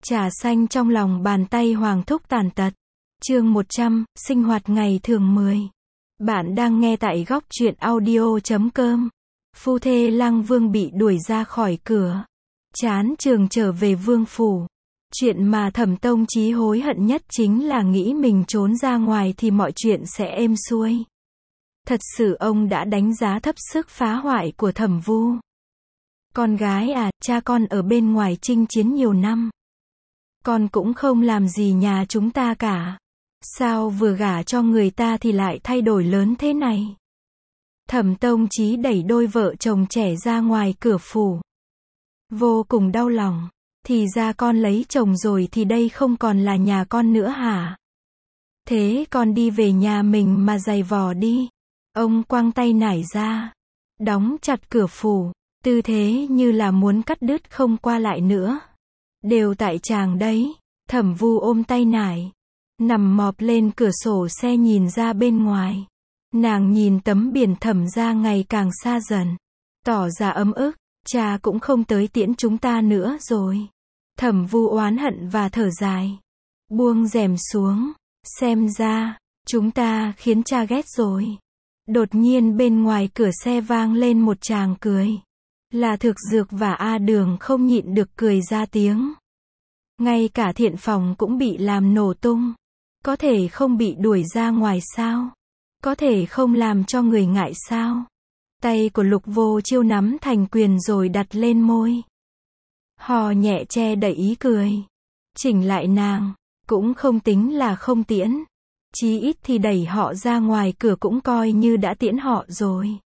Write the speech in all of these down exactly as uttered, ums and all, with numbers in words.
Trà xanh trong lòng bàn tay Hoàng thúc tàn tật. Chương một trăm, sinh hoạt ngày thường mười. Bạn đang nghe tại góc truyện audio chấm com. Phu thê Lăng Vương bị đuổi ra khỏi cửa. Chán trường trở về vương phủ. Chuyện mà Thẩm Tông Chí hối hận nhất chính là nghĩ mình trốn ra ngoài thì mọi chuyện sẽ êm xuôi. Thật sự ông đã đánh giá thấp sức phá hoại của Thẩm Vu. Con gái à, cha con ở bên ngoài chinh chiến nhiều năm. Con cũng không làm gì nhà chúng ta cả. Sao vừa gả cho người ta thì lại thay đổi lớn thế này? Thẩm Tông Chí đẩy đôi vợ chồng trẻ ra ngoài cửa phủ. Vô cùng đau lòng. Thì ra con lấy chồng rồi thì đây không còn là nhà con nữa hả? Thế con đi về nhà mình mà giày vò đi. Ông quăng tay nải ra. Đóng chặt cửa phủ. Tư thế như là muốn cắt đứt không qua lại nữa. Đều tại chàng đấy. Thẩm Vu ôm tay nải. Nằm mọp lên cửa sổ xe nhìn ra bên ngoài. Nàng nhìn tấm biển Thẩm gia ngày càng xa dần. Tỏ ra ấm ức. Cha cũng không tới tiễn chúng ta nữa rồi. Thẩm Vu oán hận và thở dài. Buông rèm xuống. Xem ra, chúng ta khiến cha ghét rồi. Đột nhiên bên ngoài cửa xe vang lên một tràng cười. Là Thực Dược và A Đường không nhịn được cười ra tiếng. Ngay cả thiện phòng cũng bị làm nổ tung. Có thể không bị đuổi ra ngoài sao? Có thể không làm cho người ngại sao? Tay của Lục Vô Chiêu nắm thành quyền rồi đặt lên môi. Hò nhẹ che đậy ý cười. Chỉnh lại nàng. Cũng không tính là không tiễn. Chí ít thì đẩy họ ra ngoài cửa cũng coi như đã tiễn họ rồi.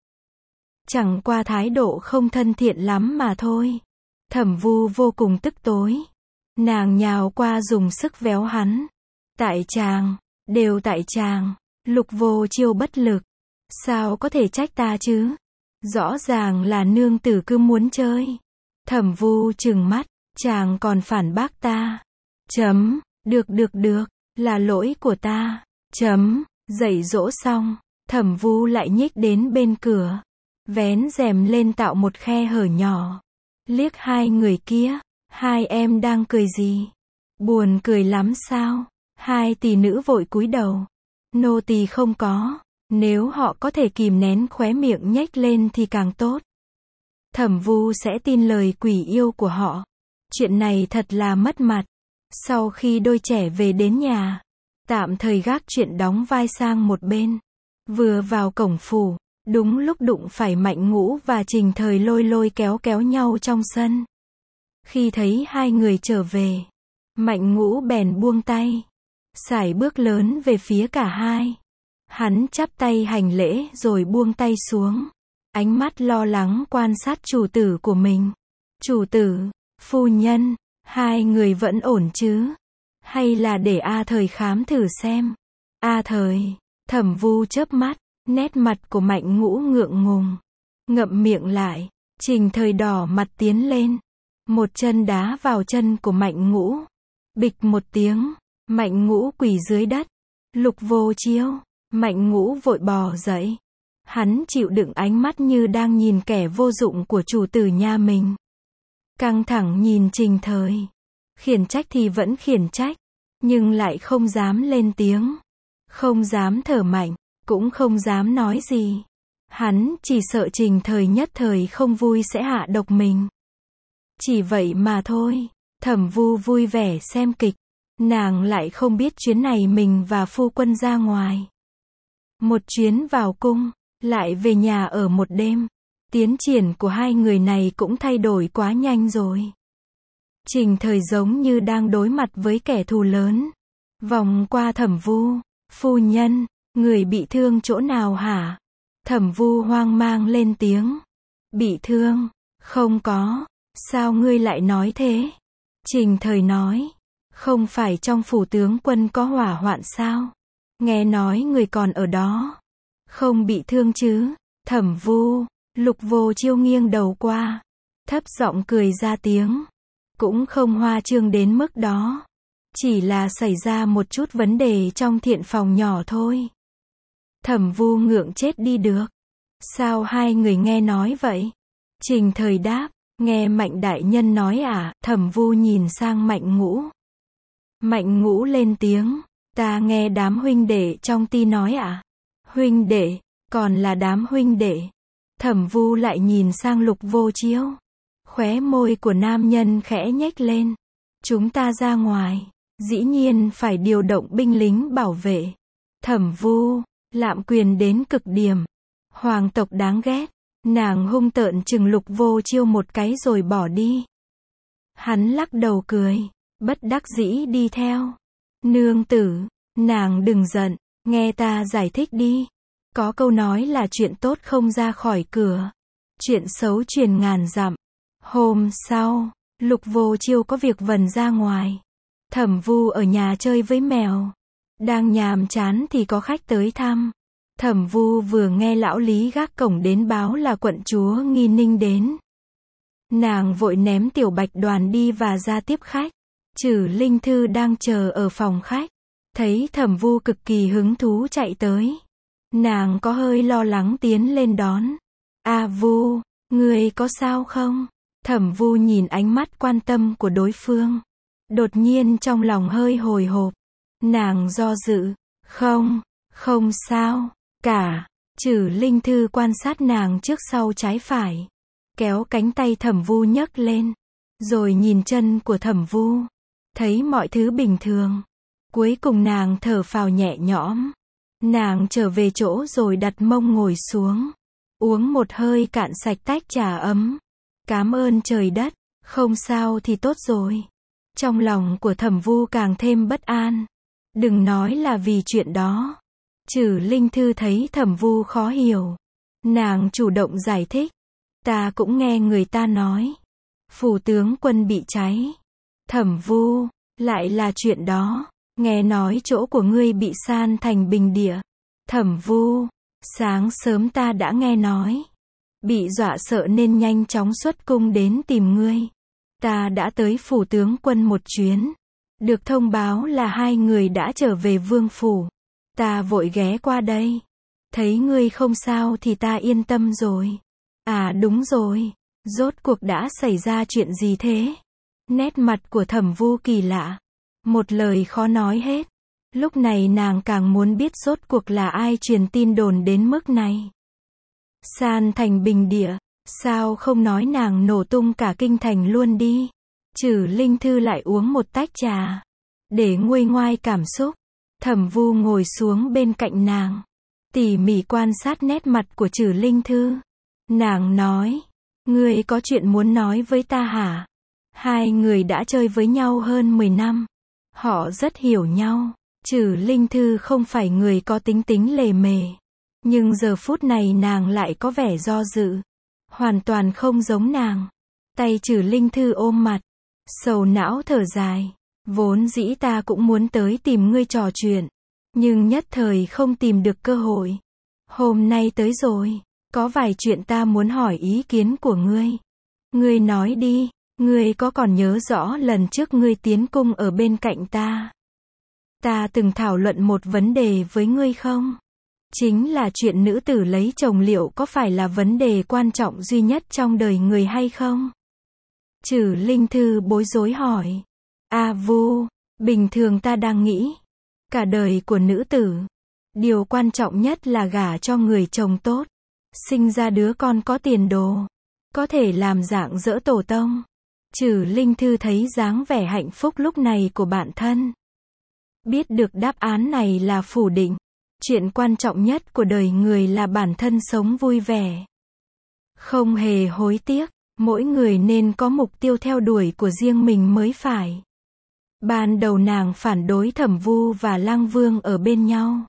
Chẳng qua thái độ không thân thiện lắm mà thôi. Thẩm Vu vô cùng tức tối. Nàng nhào qua dùng sức véo hắn. Tại chàng, đều tại chàng. Lục Vô Chiêu bất lực. Sao có thể trách ta chứ? Rõ ràng là nương tử cứ muốn chơi. Thẩm Vu trừng mắt. Chàng còn phản bác ta. Chấm. Được được được. Là lỗi của ta. Chấm. Dạy dỗ xong. Thẩm Vu lại nhích đến bên cửa. Vén rèm lên tạo một khe hở nhỏ. Liếc hai người kia. Hai em đang cười gì? Buồn cười lắm sao? Hai tỷ nữ vội cúi đầu. Nô tỳ không có. Nếu họ có thể kìm nén khóe miệng nhếch lên thì càng tốt. Thẩm Vu sẽ tin lời quỷ yêu của họ. Chuyện này thật là mất mặt. Sau khi đôi trẻ về đến nhà, tạm thời gác chuyện đóng vai sang một bên. Vừa vào cổng phủ, đúng lúc đụng phải Mạnh Ngũ và Trình Thời lôi lôi kéo kéo nhau trong sân. Khi thấy hai người trở về, Mạnh Ngũ bèn buông tay. Sải bước lớn về phía cả hai. Hắn chắp tay hành lễ rồi buông tay xuống. Ánh mắt lo lắng quan sát chủ tử của mình. Chủ tử, phu nhân, hai người vẫn ổn chứ? Hay là để A Thời khám thử xem? A Thời, Thẩm Vu chớp mắt, nét mặt của Mạnh Ngũ ngượng ngùng. Ngậm miệng lại, Trình Thời đỏ mặt tiến lên. Một chân đá vào chân của Mạnh Ngũ. Bịch một tiếng, Mạnh Ngũ quỳ dưới đất. Lục Vô Chiêu, Mạnh Ngũ vội bò dậy. Hắn chịu đựng ánh mắt như đang nhìn kẻ vô dụng của chủ tử nhà mình. Căng thẳng nhìn Trình Thời. Khiển trách thì vẫn khiển trách. Nhưng lại không dám lên tiếng. Không dám thở mạnh. Cũng không dám nói gì. Hắn chỉ sợ Trình Thời nhất thời không vui sẽ hạ độc mình. Chỉ vậy mà thôi. Thẩm Vu vui vẻ xem kịch. Nàng lại không biết chuyến này mình và phu quân ra ngoài. Một chuyến vào cung. Lại về nhà ở một đêm. Tiến triển của hai người này cũng thay đổi quá nhanh rồi. Trình Thời giống như đang đối mặt với kẻ thù lớn. Vòng qua Thẩm Vu. Phu nhân, người bị thương chỗ nào hả? Thẩm Vu hoang mang lên tiếng. Bị thương? Không có. Sao ngươi lại nói thế? Trình Thời nói. Không phải trong phủ tướng quân có hỏa hoạn sao? Nghe nói người còn ở đó. Không bị thương chứ? Thẩm Vu. Lục Vô Chiêu nghiêng đầu qua. Thấp giọng cười ra tiếng. Cũng không hoa trương đến mức đó. Chỉ là xảy ra một chút vấn đề trong thiện phòng nhỏ thôi. Thẩm Vu ngượng chết đi được. Sao hai người nghe nói vậy? Trình Thời đáp. Nghe Mạnh đại nhân nói à, Thẩm Vu nhìn sang Mạnh Ngũ. Mạnh Ngũ lên tiếng, ta nghe đám huynh đệ trong ti nói à. Huynh đệ, còn là đám huynh đệ. Thẩm Vu lại nhìn sang Lục Vô Chiếu. Khóe môi của nam nhân khẽ nhếch lên. Chúng ta ra ngoài, dĩ nhiên phải điều động binh lính bảo vệ. Thẩm Vu, lạm quyền đến cực điểm. Hoàng tộc đáng ghét. Nàng hung tợn chừng Lục Vô Chiêu một cái rồi bỏ đi. Hắn lắc đầu cười, bất đắc dĩ đi theo. Nương tử, nàng đừng giận, nghe ta giải thích đi. Có câu nói là chuyện tốt không ra khỏi cửa, chuyện xấu truyền ngàn dặm. Hôm sau, Lục Vô Chiêu có việc vần ra ngoài. Thẩm Vu ở nhà chơi với mèo. Đang nhàm chán thì có khách tới thăm. Thẩm Vu vừa nghe lão Lý gác cổng đến báo là quận chúa Nghi Ninh đến. Nàng vội ném Tiểu Bạch Đoàn đi và ra tiếp khách. Trử Linh Thư đang chờ ở phòng khách. Thấy Thẩm Vu cực kỳ hứng thú chạy tới. Nàng có hơi lo lắng tiến lên đón. A Vu, ngươi có sao không? Thẩm Vu nhìn ánh mắt quan tâm của đối phương. Đột nhiên trong lòng hơi hồi hộp. Nàng do dự. Không, không sao. Cả. Trử Linh Thư quan sát nàng trước sau trái phải. Kéo cánh tay Thẩm Vu nhấc lên. Rồi nhìn chân của Thẩm Vu. Thấy mọi thứ bình thường. Cuối cùng nàng thở phào nhẹ nhõm. Nàng trở về chỗ rồi đặt mông ngồi xuống. Uống một hơi cạn sạch tách trà ấm. Cám ơn trời đất. Không sao thì tốt rồi. Trong lòng của Thẩm Vu càng thêm bất an. Đừng nói là vì chuyện đó. Trử Linh Thư thấy Thẩm Vu khó hiểu. Nàng chủ động giải thích. Ta cũng nghe người ta nói. Phủ tướng quân bị cháy. Thẩm Vu, lại là chuyện đó. Nghe nói chỗ của ngươi bị san thành bình địa. Thẩm Vu, sáng sớm ta đã nghe nói. Bị dọa sợ nên nhanh chóng xuất cung đến tìm ngươi. Ta đã tới phủ tướng quân một chuyến. Được thông báo là hai người đã trở về vương phủ. Ta vội ghé qua đây. Thấy ngươi không sao thì ta yên tâm rồi. À đúng rồi. Rốt cuộc đã xảy ra chuyện gì thế? Nét mặt của Thẩm Vu kỳ lạ. Một lời khó nói hết. Lúc này nàng càng muốn biết rốt cuộc là ai truyền tin đồn đến mức này. San thành bình địa. Sao không nói nàng nổ tung cả kinh thành luôn đi. Trử Linh Thư lại uống một tách trà. Để nguôi ngoai cảm xúc. Thẩm Vu ngồi xuống bên cạnh nàng. Tỉ mỉ quan sát nét mặt của Trử Linh Thư. Nàng nói. Ngươi có chuyện muốn nói với ta hả? Hai người đã chơi với nhau hơn mười năm. Họ rất hiểu nhau. Trử Linh Thư không phải người có tính tính lề mề. Nhưng giờ phút này nàng lại có vẻ do dự. Hoàn toàn không giống nàng. Tay Trử Linh Thư ôm mặt. Sầu não thở dài. Vốn dĩ ta cũng muốn tới tìm ngươi trò chuyện. Nhưng nhất thời không tìm được cơ hội. Hôm nay tới rồi. Có vài chuyện ta muốn hỏi ý kiến của ngươi. Ngươi nói đi. Ngươi có còn nhớ rõ lần trước ngươi tiến cung ở bên cạnh ta? Ta từng thảo luận một vấn đề với ngươi không? Chính là chuyện nữ tử lấy chồng liệu có phải là vấn đề quan trọng duy nhất trong đời người hay không? Trử Linh Thư bối rối hỏi. A Vu, bình thường ta đang nghĩ. Cả đời của nữ tử. Điều quan trọng nhất là gả cho người chồng tốt. Sinh ra đứa con có tiền đồ. Có thể làm dạng dỡ tổ tông. Trử Linh Thư thấy dáng vẻ hạnh phúc lúc này của bản thân. Biết được đáp án này là phủ định. Chuyện quan trọng nhất của đời người là bản thân sống vui vẻ. Không hề hối tiếc. Mỗi người nên có mục tiêu theo đuổi của riêng mình mới phải. Ban đầu nàng phản đối Thẩm Vu và Lăng Vương ở bên nhau.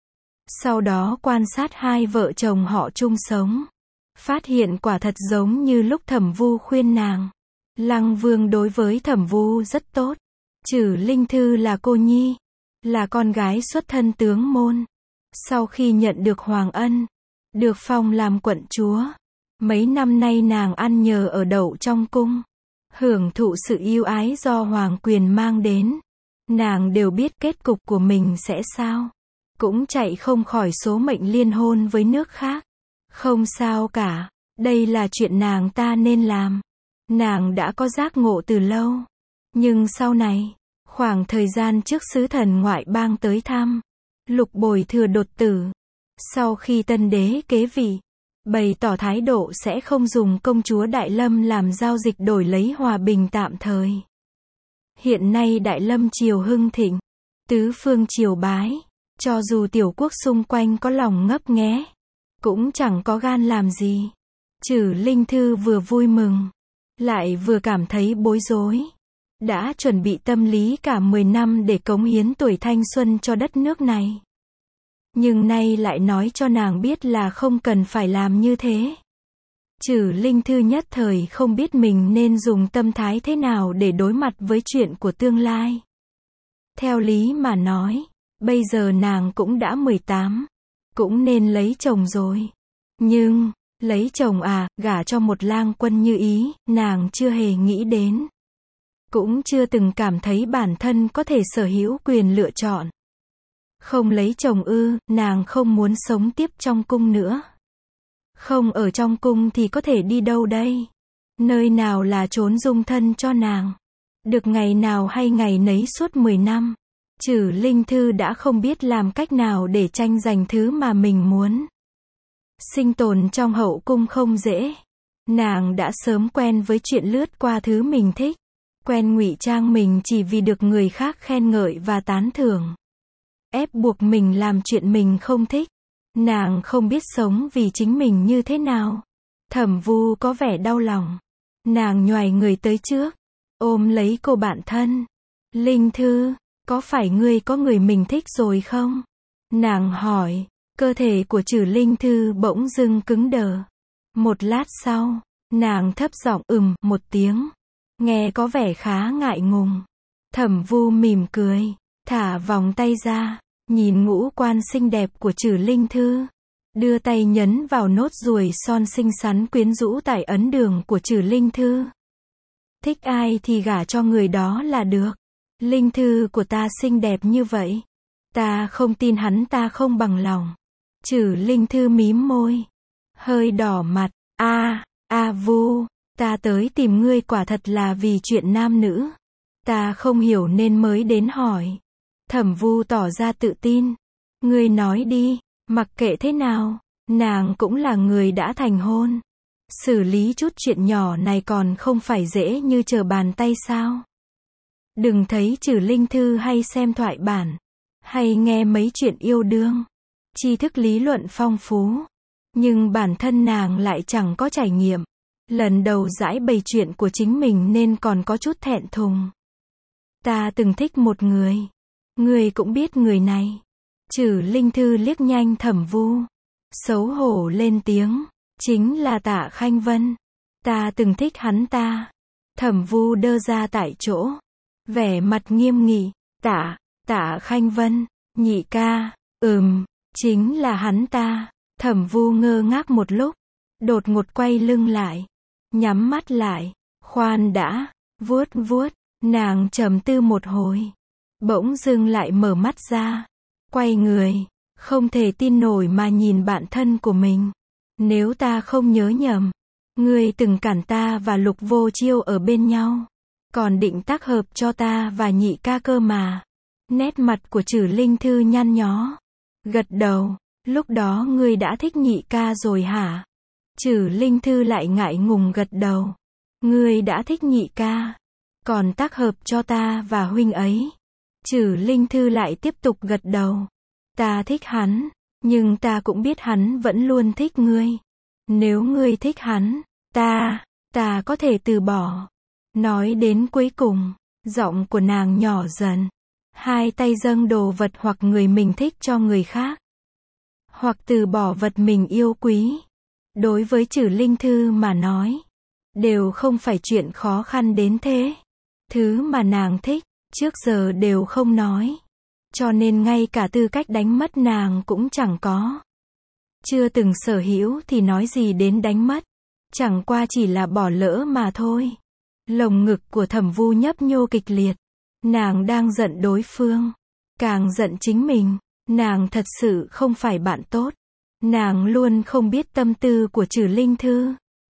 Sau đó quan sát hai vợ chồng họ chung sống. Phát hiện quả thật giống như lúc Thẩm Vu khuyên nàng. Lăng Vương đối với Thẩm Vu rất tốt. Trử Linh Thư là cô nhi. Là con gái xuất thân tướng môn. Sau khi nhận được hoàng ân. Được phong làm quận chúa. Mấy năm nay nàng ăn nhờ ở đậu trong cung. Hưởng thụ sự yêu ái do hoàng quyền mang đến. Nàng đều biết kết cục của mình sẽ sao. Cũng chạy không khỏi số mệnh liên hôn với nước khác. Không sao cả. Đây là chuyện nàng ta nên làm. nàng đã có giác ngộ từ lâu. Nhưng sau này, khoảng thời gian trước sứ thần ngoại bang tới thăm, Lục Bồi Thừa đột tử. Sau khi tân đế kế vị, bày tỏ thái độ sẽ không dùng công chúa Đại Lâm làm giao dịch đổi lấy hòa bình tạm thời. Hiện nay Đại Lâm triều hưng thịnh, tứ phương triều bái, cho dù tiểu quốc xung quanh có lòng ngấp nghé, cũng chẳng có gan làm gì. Chử Linh Thư vừa vui mừng, lại vừa cảm thấy bối rối. Đã chuẩn bị tâm lý cả mười năm để cống hiến tuổi thanh xuân cho đất nước này. Nhưng nay lại nói cho nàng biết là không cần phải làm như thế. Chử Linh Thư nhất thời không biết mình nên dùng tâm thái thế nào để đối mặt với chuyện của tương lai. Theo lý mà nói, bây giờ nàng cũng đã mười tám, cũng nên lấy chồng rồi. Nhưng, lấy chồng à, gả cho một lang quân như Ý, nàng chưa hề nghĩ đến. Cũng chưa từng cảm thấy bản thân có thể sở hữu quyền lựa chọn. Không lấy chồng ư, nàng không muốn sống tiếp trong cung nữa. Không ở trong cung thì có thể đi đâu đây? Nơi nào là trốn dung thân cho nàng? Được ngày nào hay ngày nấy suốt mười năm. Chử Linh Thư đã không biết làm cách nào để tranh giành thứ mà mình muốn. Sinh tồn trong hậu cung không dễ. Nàng đã sớm quen với chuyện lướt qua thứ mình thích. Quen ngụy trang mình chỉ vì được người khác khen ngợi và tán thưởng. Ép buộc mình làm chuyện mình không thích. Nàng không biết sống vì chính mình như thế nào. Thẩm Vu có vẻ đau lòng. Nàng nhoài người tới trước, ôm lấy cô bạn thân. Linh Thư, có phải ngươi có người mình thích rồi không? Nàng hỏi. Cơ thể của Chử Linh Thư bỗng dưng cứng đờ. Một lát sau, nàng thấp giọng ừm một tiếng. Nghe có vẻ khá ngại ngùng. Thẩm Vu mỉm cười, thả vòng tay ra, nhìn ngũ quan xinh đẹp của Chử Linh Thư. Đưa tay nhấn vào nốt ruồi son xinh xắn quyến rũ tại ấn đường của Chử Linh Thư. Thích ai thì gả cho người đó là được. Linh Thư của ta xinh đẹp như vậy. Ta không tin hắn ta không bằng lòng. Chử Linh Thư mím môi, hơi đỏ mặt. A, A Vu, ta tới tìm ngươi quả thật là vì chuyện nam nữ. Ta không hiểu nên mới đến hỏi. Thẩm Vu tỏ ra tự tin. Ngươi nói đi, mặc kệ thế nào, nàng cũng là người đã thành hôn. Xử lý chút chuyện nhỏ này còn không phải dễ như trở bàn tay sao? Đừng thấy Chử Linh Thư hay xem thoại bản, hay nghe mấy chuyện yêu đương, tri thức lý luận phong phú, nhưng bản thân nàng lại chẳng có trải nghiệm. Lần đầu giải bày chuyện của chính mình nên còn có chút thẹn thùng. Ta từng thích một người. Ngươi cũng biết người này. Chử Linh Thư liếc nhanh Thẩm Vu, xấu hổ lên tiếng. Chính là Tạ Khanh Vân. Ta từng thích hắn ta. Thẩm Vu đơ ra tại chỗ, vẻ mặt nghiêm nghị. Tạ, Tạ Khanh Vân, nhị ca, ừm, chính là hắn ta. Thẩm Vu ngơ ngác một lúc, đột ngột quay lưng lại, nhắm mắt lại. Khoan đã, vuốt vuốt, nàng trầm tư một hồi, bỗng dưng lại mở mắt ra, quay người, không thể tin nổi mà nhìn bạn thân của mình. Nếu ta không nhớ nhầm, ngươi từng cản ta và Lục Vô Chiêu ở bên nhau, còn định tác hợp cho ta và nhị ca cơ mà. Nét mặt của Chử Linh Thư nhăn nhó, gật đầu. Lúc đó ngươi đã thích nhị ca rồi hả? Chử Linh Thư lại ngại ngùng gật đầu. Ngươi đã thích nhị ca, còn tác hợp cho ta và huynh ấy. Chử Linh Thư lại tiếp tục gật đầu. Ta thích hắn, nhưng ta cũng biết hắn vẫn luôn thích ngươi. Nếu ngươi thích hắn, ta, ta có thể từ bỏ. Nói đến cuối cùng, giọng của nàng nhỏ dần. Hai tay dâng đồ vật hoặc người mình thích cho người khác, hoặc từ bỏ vật mình yêu quý. Đối với Chử Linh Thư mà nói, đều không phải chuyện khó khăn đến thế. Thứ mà nàng thích, trước giờ đều không nói. Cho nên ngay cả tư cách đánh mất nàng cũng chẳng có. Chưa từng sở hữu thì nói gì đến đánh mất. Chẳng qua chỉ là bỏ lỡ mà thôi. Lồng ngực của Thẩm Vu nhấp nhô kịch liệt. Nàng đang giận đối phương, càng giận chính mình. Nàng thật sự không phải bạn tốt. Nàng luôn không biết tâm tư của Chử Linh Thư.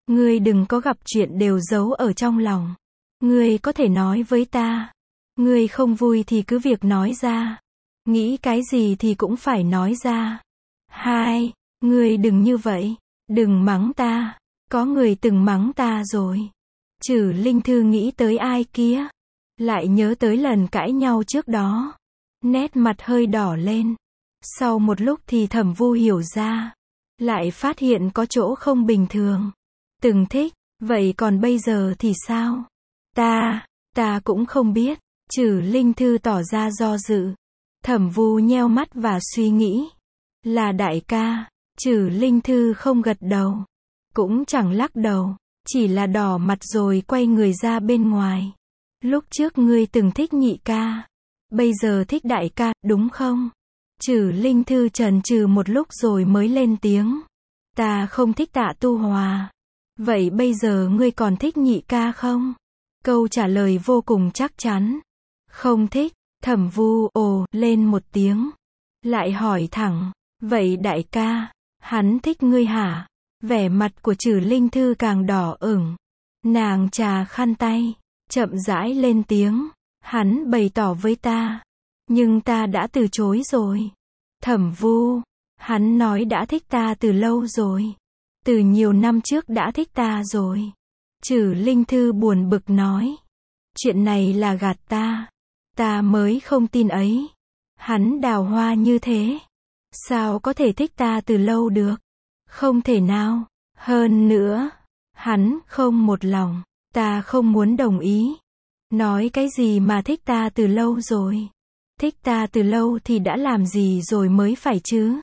Ngươi đừng có gặp chuyện đều giấu ở trong lòng. Ngươi có thể nói với ta. Ngươi không vui thì cứ việc nói ra. Nghĩ cái gì thì cũng phải nói ra. Hai, ngươi đừng như vậy. Đừng mắng ta. Có người từng mắng ta rồi. Trừ Linh Thư nghĩ tới ai kia. Lại nhớ tới lần cãi nhau trước đó. Nét mặt hơi đỏ lên. Sau một lúc thì Thẩm Vu hiểu ra. Lại phát hiện có chỗ không bình thường. Từng thích, vậy còn bây giờ thì sao? Ta, ta cũng không biết. Trừ Linh Thư tỏ ra do dự. Thẩm Vu nheo mắt và suy nghĩ. Là đại ca. Trừ Linh Thư không gật đầu. Cũng chẳng lắc đầu. Chỉ là đỏ mặt rồi quay người ra bên ngoài. Lúc trước ngươi từng thích nhị ca. Bây giờ thích đại ca, đúng không? Trừ Linh Thư chần chừ một lúc rồi mới lên tiếng. Ta không thích Tạ Tu Hòa. Vậy bây giờ ngươi còn thích nhị ca không? Câu trả lời vô cùng chắc chắn. Không thích. Thẩm Vu ồ lên một tiếng. Lại hỏi thẳng. Vậy đại ca, hắn thích ngươi hả? Vẻ mặt của Trừ Linh Thư càng đỏ ửng. Nàng chà khăn tay. Chậm rãi lên tiếng. Hắn bày tỏ với ta. Nhưng ta đã từ chối rồi. Thẩm Vu. Hắn nói đã thích ta từ lâu rồi. Từ nhiều năm trước đã thích ta rồi. Trừ Linh Thư buồn bực nói. Chuyện này là gạt ta. Ta mới không tin ấy. Hắn đào hoa như thế. Sao có thể thích ta từ lâu được? Không thể nào. Hơn nữa. Hắn không một lòng. Ta không muốn đồng ý. Nói cái gì mà thích ta từ lâu rồi? Thích ta từ lâu thì đã làm gì rồi mới phải chứ?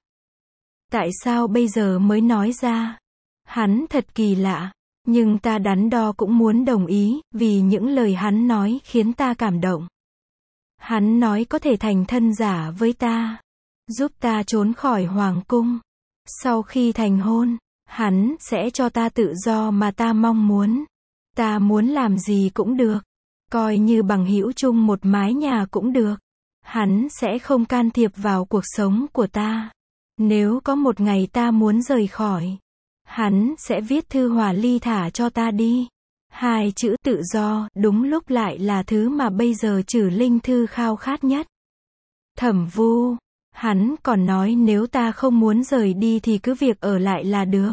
Tại sao bây giờ mới nói ra? Hắn thật kỳ lạ. Nhưng ta đắn đo cũng muốn đồng ý, vì những lời hắn nói khiến ta cảm động. Hắn nói có thể thành thân giả với ta. Giúp ta trốn khỏi hoàng cung. Sau khi thành hôn, hắn sẽ cho ta tự do mà ta mong muốn. Ta muốn làm gì cũng được. Coi như bằng hữu chung một mái nhà cũng được. Hắn sẽ không can thiệp vào cuộc sống của ta. Nếu có một ngày ta muốn rời khỏi, hắn sẽ viết thư hòa ly thả cho ta đi. Hai chữ tự do, đúng lúc lại là thứ mà bây giờ Trừ Linh Thư khao khát nhất. Thẩm Vu, hắn còn nói nếu ta không muốn rời đi thì cứ việc ở lại là được.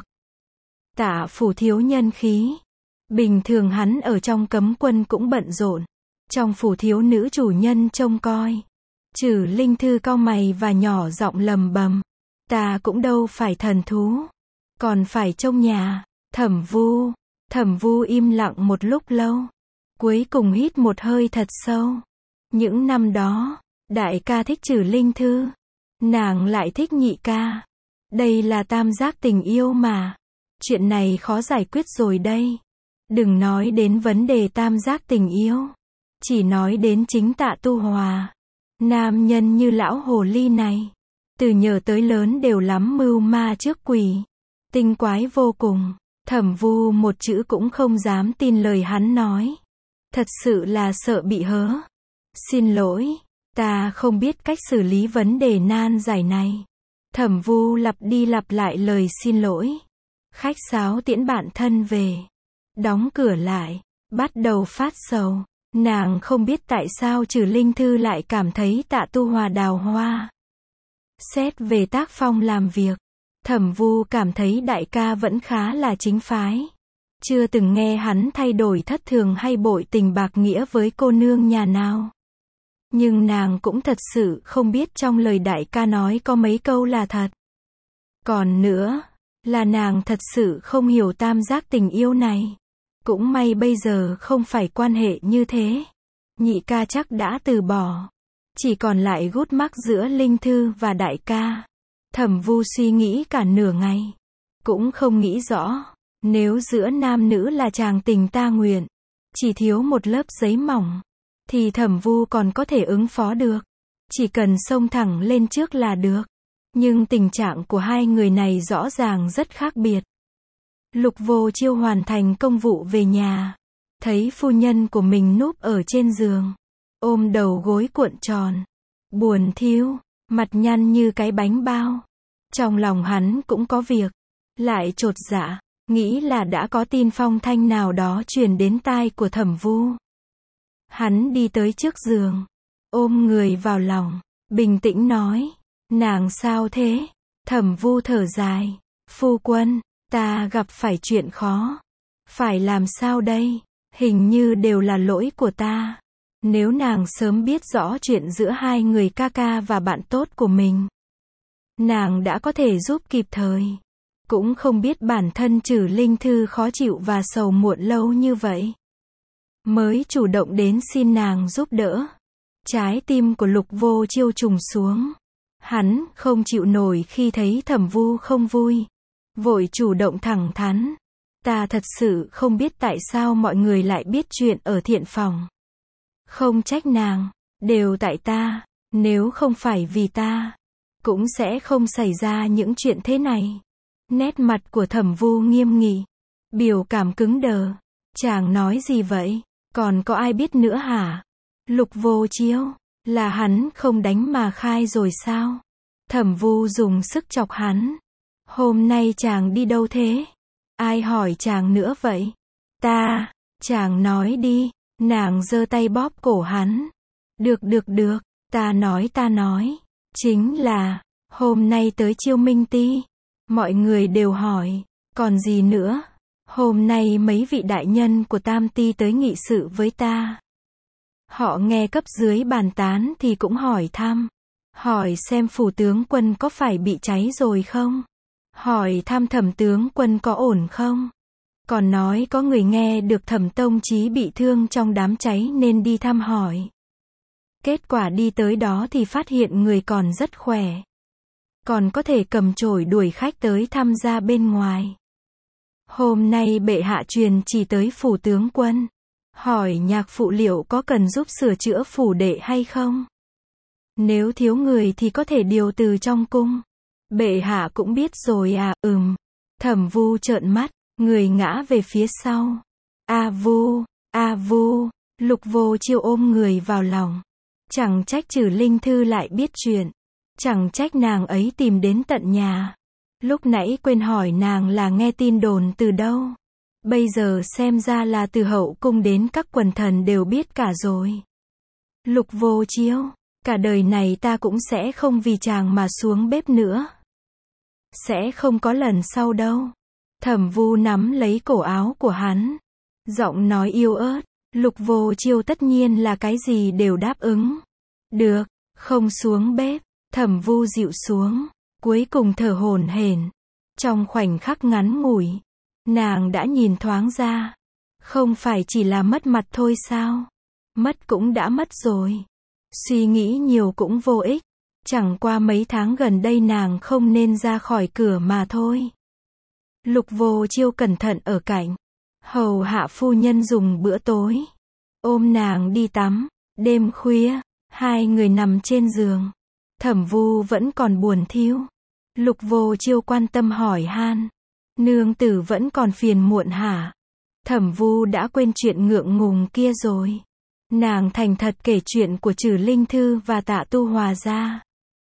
Tạ Phủ thiếu nhân khí. Bình thường hắn ở trong cấm quân cũng bận rộn. Trong phủ thiếu nữ chủ nhân trông coi. Trừ Linh Thư cau mày và nhỏ giọng lầm bầm. Ta cũng đâu phải thần thú. Còn phải trông nhà. Thẩm Vu. Thẩm Vu im lặng một lúc lâu. Cuối cùng hít một hơi thật sâu. Những năm đó, đại ca thích Trừ Linh Thư. Nàng lại thích nhị ca. Đây là tam giác tình yêu mà. Chuyện này khó giải quyết rồi đây. Đừng nói đến vấn đề tam giác tình yêu. Chỉ nói đến chính Tạ Tu Hòa. Nam nhân như lão hồ ly này. Từ nhỏ tới lớn đều lắm mưu ma trước quỷ. Tinh quái vô cùng. Thẩm Vu một chữ cũng không dám tin lời hắn nói. Thật sự là sợ bị hớ. Xin lỗi. Ta không biết cách xử lý vấn đề nan giải này. Thẩm Vu lặp đi lặp lại lời xin lỗi. Khách sáo tiễn bạn thân về. Đóng cửa lại. Bắt đầu phát sầu. Nàng không biết tại sao Trừ Linh Thư lại cảm thấy Tạ Tu Hòa đào hoa. Xét về tác phong làm việc, Thẩm Vu cảm thấy đại ca vẫn khá là chính phái. Chưa từng nghe hắn thay đổi thất thường hay bội tình bạc nghĩa với cô nương nhà nào. Nhưng nàng cũng thật sự không biết trong lời đại ca nói có mấy câu là thật. Còn nữa, là nàng thật sự không hiểu tam giác tình yêu này. Cũng may bây giờ không phải quan hệ như thế. Nhị ca chắc đã từ bỏ. Chỉ còn lại gút mắc giữa Linh Thư và đại ca. Thẩm Vu suy nghĩ cả nửa ngày. Cũng không nghĩ rõ. Nếu giữa nam nữ là chàng tình ta nguyện. Chỉ thiếu một lớp giấy mỏng. Thì Thẩm Vu còn có thể ứng phó được. Chỉ cần xông thẳng lên trước là được. Nhưng tình trạng của hai người này rõ ràng rất khác biệt. Lục Vô Chiêu hoàn thành công vụ về nhà. Thấy phu nhân của mình núp ở trên giường. Ôm đầu gối cuộn tròn. Buồn thiu. Mặt nhăn như cái bánh bao. Trong lòng hắn cũng có việc. Lại chột dạ. nghĩ là đã có tin phong thanh nào đó truyền đến tai của Thẩm Vu. Hắn đi tới trước giường, ôm người vào lòng, bình tĩnh nói, nàng sao thế? Thẩm Vu thở dài, phu quân, ta gặp phải chuyện khó. Phải làm sao đây? Hình như đều là lỗi của ta. Nếu nàng sớm biết rõ chuyện giữa hai người ca ca và bạn tốt của mình, nàng đã có thể giúp kịp thời. Cũng không biết bản thân Trử Linh Thư khó chịu và sầu muộn lâu như vậy, mới chủ động đến xin nàng giúp đỡ. Trái tim của Lục Vô Chiêu trùng xuống. Hắn không chịu nổi khi thấy Thẩm Vu không vui, vội chủ động thẳng thắn. Ta thật sự không biết tại sao mọi người lại biết chuyện ở thiện phòng. Không trách nàng, đều tại ta, nếu không phải vì ta, cũng sẽ không xảy ra những chuyện thế này. Nét mặt của Thẩm Vu nghiêm nghị, biểu cảm cứng đờ. Chàng nói gì vậy? Còn có ai biết nữa hả? Lục Vô Chiêu, là hắn không đánh mà khai rồi sao? Thẩm Vu dùng sức chọc hắn. Hôm nay chàng đi đâu thế? Ai hỏi chàng nữa vậy? Ta, chàng nói đi. Nàng giơ tay bóp cổ hắn. Được được được, ta nói ta nói. Chính là, hôm nay tới Chiêu Minh Ti. Mọi người đều hỏi, còn gì nữa? Hôm nay mấy vị đại nhân của Tam Ti tới nghị sự với ta. Họ nghe cấp dưới bàn tán thì cũng hỏi thăm. Hỏi xem phủ tướng quân có phải bị cháy rồi không? Hỏi thăm Thẩm tướng quân có ổn không? Còn nói có người nghe được Thẩm tông chí bị thương trong đám cháy nên đi thăm hỏi. Kết quả đi tới đó thì phát hiện người còn rất khỏe. Còn có thể cầm chổi đuổi khách tới thăm gia bên ngoài. Hôm nay bệ hạ truyền chỉ tới phủ tướng quân. Hỏi nhạc phụ liệu có cần giúp sửa chữa phủ đệ hay không? Nếu thiếu người thì có thể điều từ trong cung. Bệ hạ cũng biết rồi à, ừm. Thẩm Vu trợn mắt, người ngã về phía sau. A Vu, A Vu, Lục Vô Chiêu ôm người vào lòng. Chẳng trách Trử Linh Thư lại biết chuyện. Chẳng trách nàng ấy tìm đến tận nhà. Lúc nãy quên hỏi nàng là nghe tin đồn từ đâu. Bây giờ xem ra là từ hậu cung đến các quần thần đều biết cả rồi. Lục Vô Chiêu, cả đời này ta cũng sẽ không vì chàng mà xuống bếp nữa. Sẽ không có lần sau đâu. Thẩm Vu nắm lấy cổ áo của hắn. Giọng nói yếu ớt. Lục Vô Chiêu tất nhiên là cái gì đều đáp ứng. Được, không xuống bếp. Thẩm Vu dịu xuống. Cuối cùng thở hổn hển. Trong khoảnh khắc ngắn ngủi, nàng đã nhìn thoáng ra. Không phải chỉ là mất mặt thôi sao? Mất cũng đã mất rồi. Suy nghĩ nhiều cũng vô ích. Chẳng qua mấy tháng gần đây nàng không nên ra khỏi cửa mà thôi. Lục Vô Chiêu cẩn thận ở cạnh. Hầu hạ phu nhân dùng bữa tối. Ôm nàng đi tắm. Đêm khuya, hai người nằm trên giường. Thẩm Vu vẫn còn buồn thiu. Lục Vô Chiêu quan tâm hỏi han. Nương tử vẫn còn phiền muộn hả? Thẩm Vu đã quên chuyện ngượng ngùng kia rồi. Nàng thành thật kể chuyện của Trử Linh Thư và Tạ Tu Hòa ra.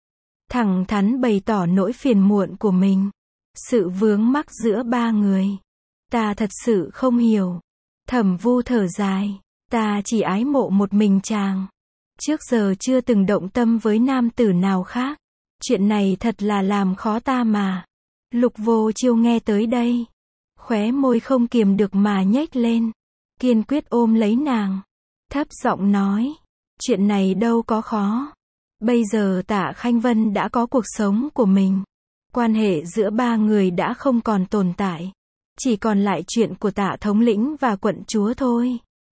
Thẳng thắn bày tỏ nỗi phiền muộn của mình. Sự vướng mắc giữa ba người. Ta thật sự không hiểu. Thẩm Vu thở dài. Ta chỉ ái mộ một mình chàng. Trước giờ chưa từng động tâm với nam tử nào khác. Chuyện này thật là làm khó ta mà. Lục Vô Chiêu nghe tới đây. Khóe môi không kiềm được mà nhếch lên. Kiên quyết ôm lấy nàng. Thấp giọng nói. Chuyện này đâu có khó. Bây giờ Tạ Khanh Vân đã có cuộc sống của mình. Quan hệ giữa ba người đã không còn tồn tại. Chỉ còn lại chuyện của Tạ thống lĩnh và quận chúa thôi.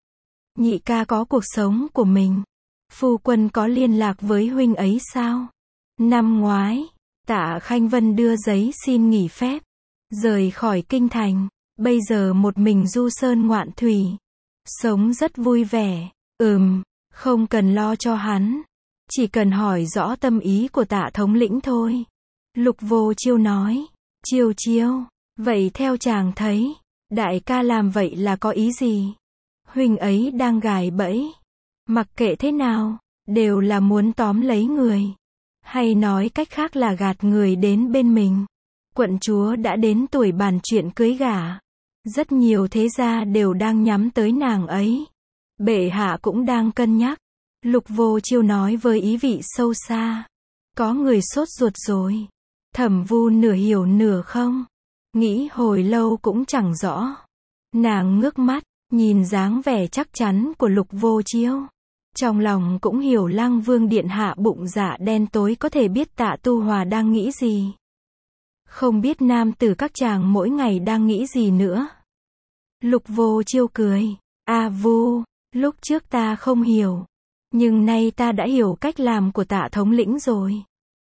Nhị ca có cuộc sống của mình. Phu quân có liên lạc với huynh ấy sao? Năm ngoái, Tạ Khanh Vân đưa giấy xin nghỉ phép. Rời khỏi kinh thành. Bây giờ một mình du sơn ngoạn thủy. Sống rất vui vẻ. Ừm, không cần lo cho hắn. Chỉ cần hỏi rõ tâm ý của Tạ thống lĩnh thôi. Lục Vô Chiêu nói. Chiêu chiêu, vậy theo chàng thấy, đại ca làm vậy là có ý gì? Huynh ấy đang gài bẫy. Mặc kệ thế nào, đều là muốn tóm lấy người. Hay nói cách khác là gạt người đến bên mình. Quận chúa đã đến tuổi bàn chuyện cưới gả. Rất nhiều thế gia đều đang nhắm tới nàng ấy. Bệ hạ cũng đang cân nhắc. Lục Vô Chiêu nói với ý vị sâu xa. Có người sốt ruột rồi. Thẩm Vu nửa hiểu nửa không. Nghĩ hồi lâu cũng chẳng rõ. Nàng ngước mắt, nhìn dáng vẻ chắc chắn của Lục Vô Chiêu. Trong lòng cũng hiểu Lăng Vương điện hạ bụng dạ đen tối có thể biết Tạ Tu Hòa đang nghĩ gì. Không biết nam tử các chàng mỗi ngày đang nghĩ gì nữa. Lục Vô Chiêu cười. A Vu, lúc trước ta không hiểu. Nhưng nay ta đã hiểu cách làm của Tạ thống lĩnh rồi.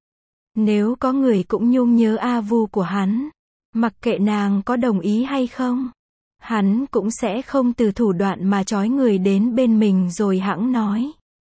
Nếu có người cũng nhung nhớ A Vu của hắn, mặc kệ nàng có đồng ý hay không, hắn cũng sẽ không từ thủ đoạn mà trói người đến bên mình rồi hẵng nói.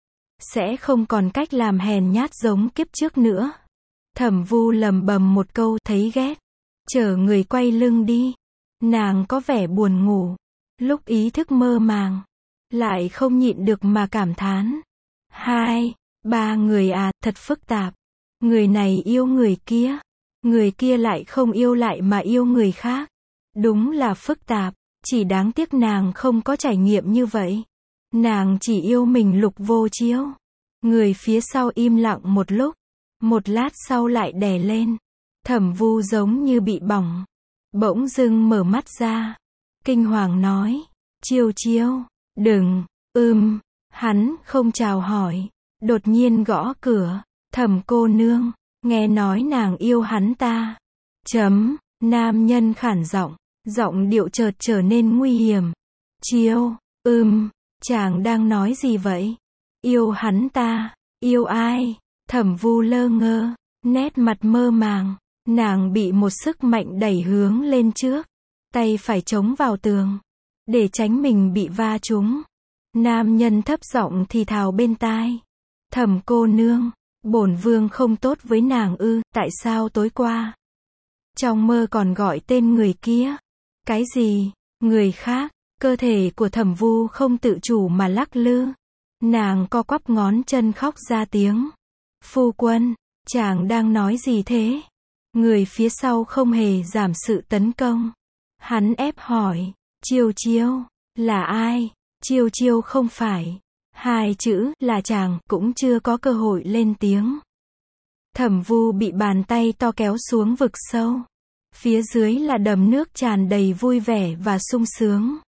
Sẽ không còn cách làm hèn nhát giống kiếp trước nữa. Thẩm Vu lầm bầm một câu thấy ghét. Chở người quay lưng đi. Nàng có vẻ buồn ngủ. Lúc ý thức mơ màng. Lại không nhịn được mà cảm thán. Hai, ba người à, thật phức tạp. Người này yêu người kia. Người kia lại không yêu lại mà yêu người khác. Đúng là phức tạp. Chỉ đáng tiếc nàng không có trải nghiệm như vậy. Nàng chỉ yêu mình Lục Vô Chiêu. Người phía sau im lặng một lúc. Một lát sau lại đè lên. Thẩm Vu giống như bị bỏng. Bỗng dưng mở mắt ra. Kinh hoàng nói. Chiêu Chiêu, đừng, ưm. Hắn không chào hỏi. Đột nhiên gõ cửa. Thẩm cô nương, nghe nói nàng yêu hắn ta. Chấm, nam nhân khản giọng. Giọng điệu chợt trở nên nguy hiểm. Chiêu, ưm, chàng đang nói gì vậy? Yêu hắn ta, yêu ai? Thẩm Vu lơ ngơ, nét mặt mơ màng. Nàng bị một sức mạnh đẩy hướng lên trước. Tay phải chống vào tường. Để tránh mình bị va trúng. Nam nhân thấp giọng thì thào bên tai. Thẩm cô nương, bổn vương không tốt với nàng ư, tại sao tối qua? Trong mơ còn gọi tên người kia. Cái gì? Người khác? Cơ thể của Thẩm Vu không tự chủ mà lắc lư. Nàng co quắp ngón chân khóc ra tiếng. Phu quân, chàng đang nói gì thế? Người phía sau không hề giảm sự tấn công. Hắn ép hỏi. Chiêu Chiêu, là ai? Chiêu Chiêu không phải. Hai chữ là chàng cũng chưa có cơ hội lên tiếng. Thẩm Vu bị bàn tay to kéo xuống vực sâu. Phía dưới là đầm nước tràn đầy vui vẻ và sung sướng.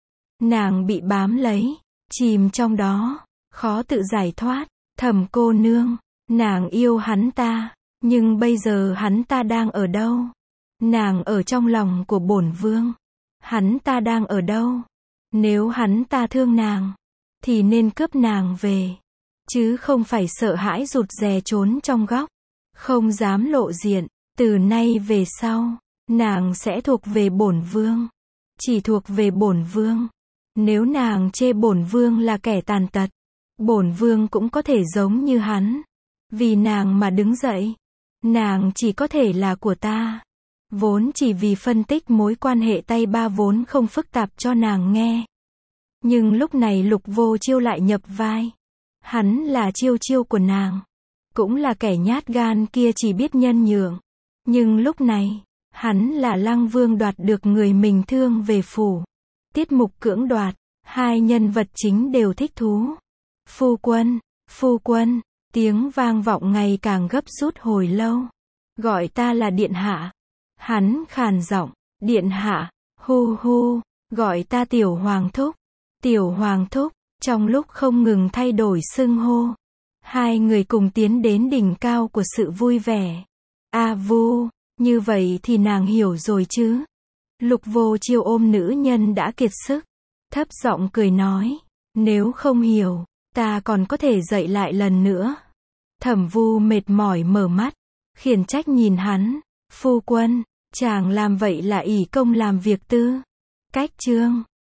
Nàng bị bám lấy, chìm trong đó, khó tự giải thoát. Thẩm cô nương, nàng yêu hắn ta, nhưng bây giờ hắn ta đang ở đâu? Nàng ở trong lòng của bổn vương. Hắn ta đang ở đâu? Nếu hắn ta thương nàng, thì nên cướp nàng về, chứ không phải sợ hãi rụt rè trốn trong góc, không dám lộ diện. Từ nay về sau, nàng sẽ thuộc về bổn vương, chỉ thuộc về bổn vương. Nếu nàng chê bổn vương là kẻ tàn tật, bổn vương cũng có thể giống như hắn, vì nàng mà đứng dậy. Nàng chỉ có thể là của ta. Vốn chỉ vì phân tích mối quan hệ tay ba vốn không phức tạp cho nàng nghe. Nhưng lúc này Lục Vô Chiêu lại nhập vai. Hắn là Chiêu Chiêu của nàng. Cũng là kẻ nhát gan kia chỉ biết nhân nhượng. Nhưng lúc này, hắn là Lăng Vương đoạt được người mình thương về phủ. Tiết mục cưỡng đoạt, hai nhân vật chính đều thích thú. Phu quân, phu quân, tiếng vang vọng ngày càng gấp rút hồi lâu. Gọi ta là điện hạ. Hắn khàn giọng, điện hạ, hu hu, gọi ta tiểu hoàng thúc. Tiểu hoàng thúc, trong lúc không ngừng thay đổi xưng hô. Hai người cùng tiến đến đỉnh cao của sự vui vẻ. A Vu, như vậy thì nàng hiểu rồi chứ? Lục Vô Chiêu ôm nữ nhân đã kiệt sức. Thấp giọng cười nói. Nếu không hiểu, ta còn có thể dạy lại lần nữa. Thẩm Vu mệt mỏi mở mắt. Khiển trách nhìn hắn. Phu quân, chàng làm vậy là ỷ công làm việc tư. Cách chương.